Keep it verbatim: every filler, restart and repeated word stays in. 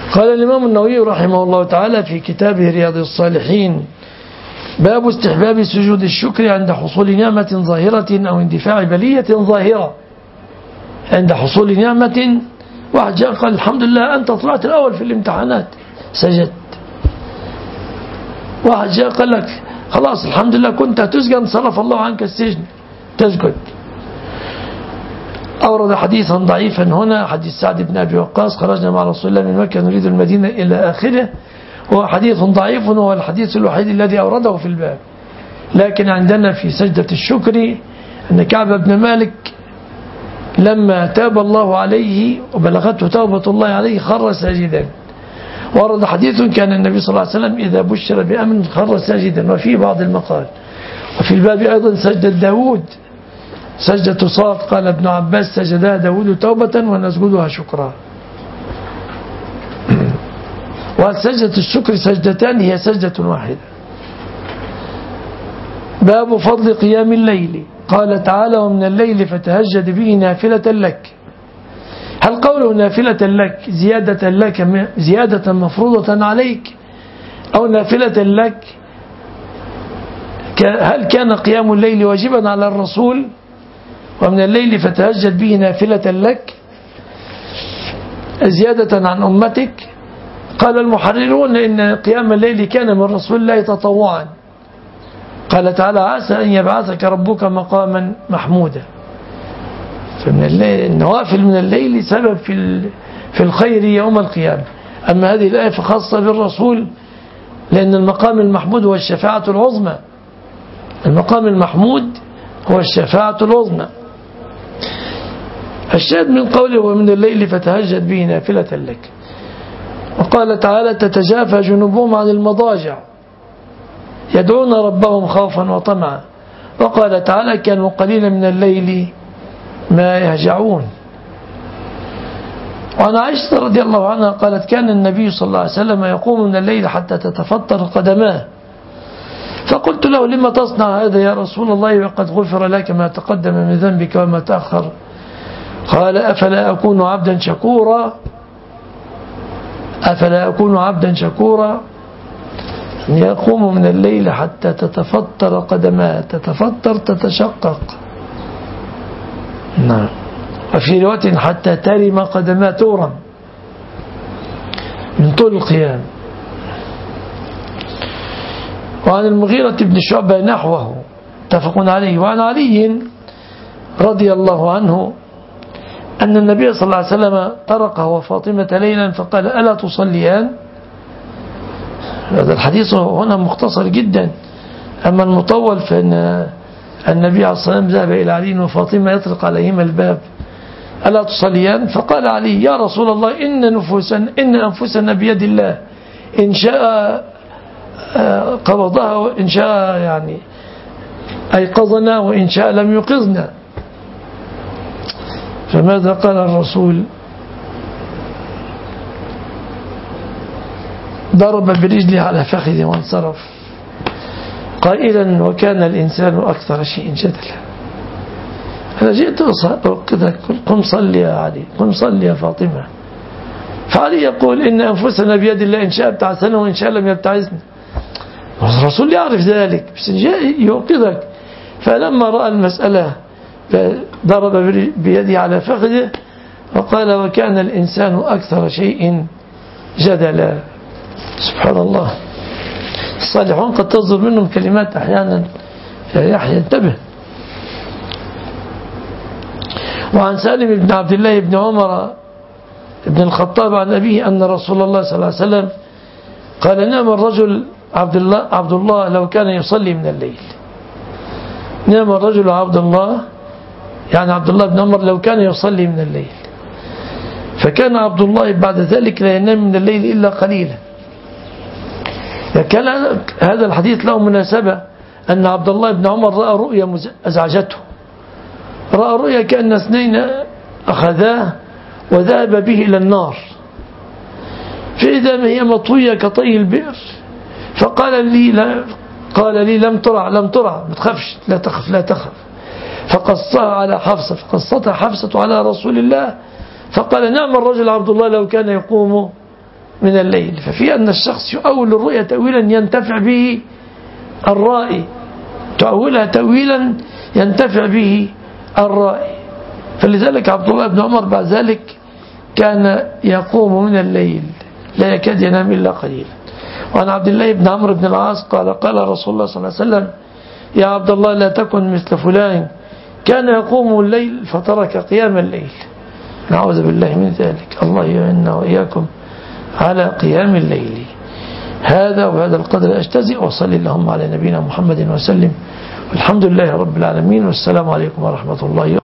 قال الإمام النووي رحمه الله تعالى في كتابه رياض الصالحين: باب استحباب سجود الشكر عند حصول نعمة ظاهرة أو اندفاع بلية ظاهرة. عند حصول نعمة، واحد جاء قال الحمد لله أنت طلعت الأول في الامتحانات، سجدت. واحد جاء قال لك خلاص الحمد لله كنت هتسجن صرف الله عنك السجن، تسجد. أورد حديثا ضعيفا هنا، حديث سعد بن أبي وقاص: خرجنا مع رسول الله من مكة نريد المدينة إلى آخره، وهو حديث ضعيف، وهو الحديث الوحيد الذي أورده في الباب. لكن عندنا في سجدة الشكر أن كعب بن مالك لما تاب الله عليه وبلغته توبة الله عليه خر ساجدا. ورد حديث كان النبي صلى الله عليه وسلم إذا بشر بأمن خر ساجدا، وفي بعض المقال. وفي الباب أيضا سجدة داود، سجدة صاد، قال ابن عباس: سجدها داود توبة ونسجدها شكرا. وسجدة الشكر سجدتان، هي سجدة واحدة. باب فضل قيام الليل. قال تعالى: ومن الليل فتهجد به نافلة لك. هل قوله نافلة لك زيادة لك زيادة مفروضة عليك، أو نافلة لك؟ هل كان قيام الليل واجبا على الرسول؟ ومن الليل فتهجد به نافلة لك زيادة عن أمتك. قال المحررون إن قيام الليل كان من رسول الله تطوعا. قال تعالى: عسى أن يبعثك ربك مقاما محمودا. فمن الليل، النوافل من الليل سبب في في الخير يوم القيامة. أما هذه الآية فخاصة بالرسول، لأن المقام المحمود هو الشفاعة العظمى. المقام المحمود هو الشفاعة العظمى. الشاهد من قوله: ومن الليل فتهجد به نافلة لك. وقال تعالى: تتجافى جنوبهم عن المضاجع يدعون ربهم خوفا وطمعا. وقال تعالى: كانوا قليلا من الليل ما يهجعون. وعن عائشة رضي الله عنها قالت: كان النبي صلى الله عليه وسلم يقوم من الليل حتى تتفطر قدماه. فقلت له: لما تصنع هذا يا رسول الله وقد غفر لك ما تقدم من ذنبك وما تأخر؟ قال: أفلا أكون عبدا شكورا أفلا أكون عبدا شكورا يقوم من الليل حتى تتفطر قدماه. تتفطر تتشقق، نعم. وفي رواية حتى ترم قدماه تورم من طول القيام. وعن المغيرة بن شعبة نحوه متفق عليه. وعن علي رضي الله عنه أن النبي صلى الله عليه وسلم طرقه وفاطمة ليلا فقال: ألا تصليان؟ هذا الحديث هنا مختصر جدا. أما المطول فإن النبي عليه الصلاة والسلام ذهب إلى علي وفاطمة يطرق عليهما الباب: ألا تصليان؟ فقال علي: يا رسول الله، إن نفوسنا إن أنفسنا بيد الله، إن شاء قبضها وإن شاء يعني أيقظنا وإن شاء لم يقظنا. فماذا قال الرسول؟ ضرب برجله على فخذه وانصرف قائلا: وكان الإنسان أكثر شيء جدلا. أنا جئت أوقظك، قم صلي يا علي، قم صلي يا فاطمة. فعلي يقول: إن أنفسنا بيد الله، إن شاء ابتعثنا وإن شاء لم يبتعثنا. الرسول يعرف ذلك، بس جاء يوقظك. فلما رأى المسألة ضرب بيده على فخذه وقال: وكان الإنسان أكثر شيء جدلا. سبحان الله، الصالحون قد تصدر منهم كلمات أحيانا يحيى انتبه. وعن سالم بن عبد الله بن عمر بن الخطاب عن أبيه أن رسول الله صلى الله عليه وسلم قال: نام الرجل عبد الله عبد الله لو كان يصلي من الليل. نام الرجل عبد الله، يعني عبد الله بن عمر، لو كان يصلي من الليل. فكان عبد الله بعد ذلك لا ينام من الليل إلا قليلا. كان هذا الحديث له مناسبة أن عبد الله بن عمر رأى رؤيا أزعجته. رأى رؤيا كأن اثنين أخذاه وذهب به إلى النار، فإذا ما هي مطوية كطي البئر. فقال لي لا قال لي لم ترع لم ترع ما تخافش، لا تخف لا تخف. فقصها على حفصة، فقصتها حفصة على رسول الله. فقال: نعم الرجل عبد الله لو كان يقوم من الليل. ففي أن الشخص يؤول الرؤيا تأويلا ينتفع به الرائي، تؤولها تأويلا ينتفع به الرائي. فلذلك عبد الله بن عمر بعد ذلك كان يقوم من الليل لا يكاد ينام إلا قليلا. وعن عبد الله بن عمرو بن العاص قال قال رسول الله صلى الله عليه وسلم: يا عبد الله لا تكن مثل فلان كان يقوم الليل فترك قيام الليل. نعوذ بالله من ذلك. الله يعيننا وإياكم على قيام الليل. هذا وهذا القدر أجتزئ، وصلي اللهم على نبينا محمد وسلم، والحمد لله رب العالمين، والسلام عليكم ورحمة الله.